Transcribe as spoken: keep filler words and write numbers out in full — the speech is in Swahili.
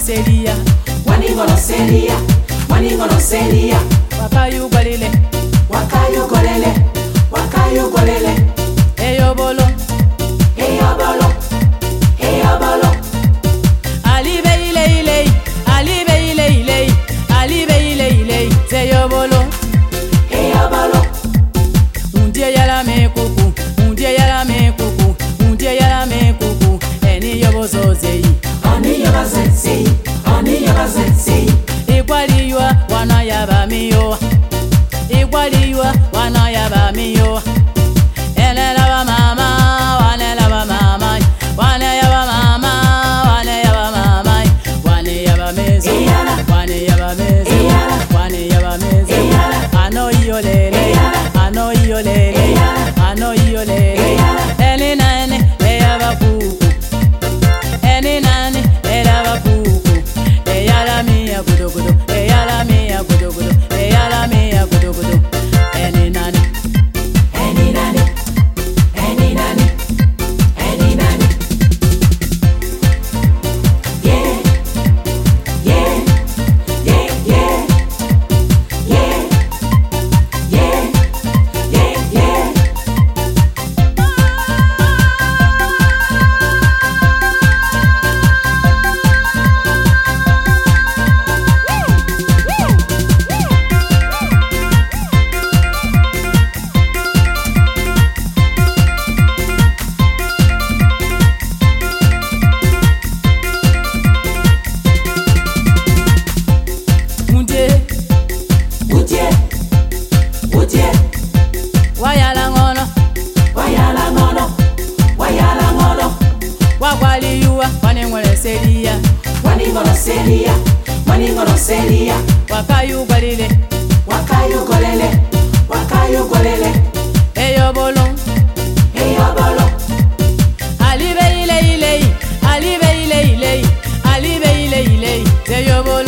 seria, waningono seria, waningono seria, wakayu golile, wakayu golele, wakayu golele, eyo bolo, eyo bolo, eyo bolo, alibe ile ile, alibe ile ile, alibe ile ile, zeyo bolo, eyo bolo, undie yala me kuku, undie yala me kuku, undie yala me kuku, eni yobozo zeyi, ani yobazensi, ani yobazensi, ikwaliwa wana yaba miyo, ikwaliwa wana yaba miyo, enela wa mama, wanela wa mama, wane yaba mama, wane yaba mama, wane yaba mezo, wane yaba mezo, wane yaba mezo, ano iyo lele, ano iyo lele, ano iyo lele, eni nane eyaba kuku, eni nane eyaba kuku, eyala miya gudu gudu, eyala miya gudu gudu, eyala miya gudu gudu, eni nane, eni nani, eni nani, eni nani, yeah, yeah, yeah, yeah, yeah, yeah, yeah, yeah. mundie, Utie, utie, wayala ngono, wayala ngono, wayala ngono, wakwaliyuwa wanengole seria, waningono seria, waningono seria, wakayu golile, wakayu golele, wakayu golele, eyo bolo, eyo bolo, alibe ile ile, alibe ile ile, alibe ile ile, zeyo bolo.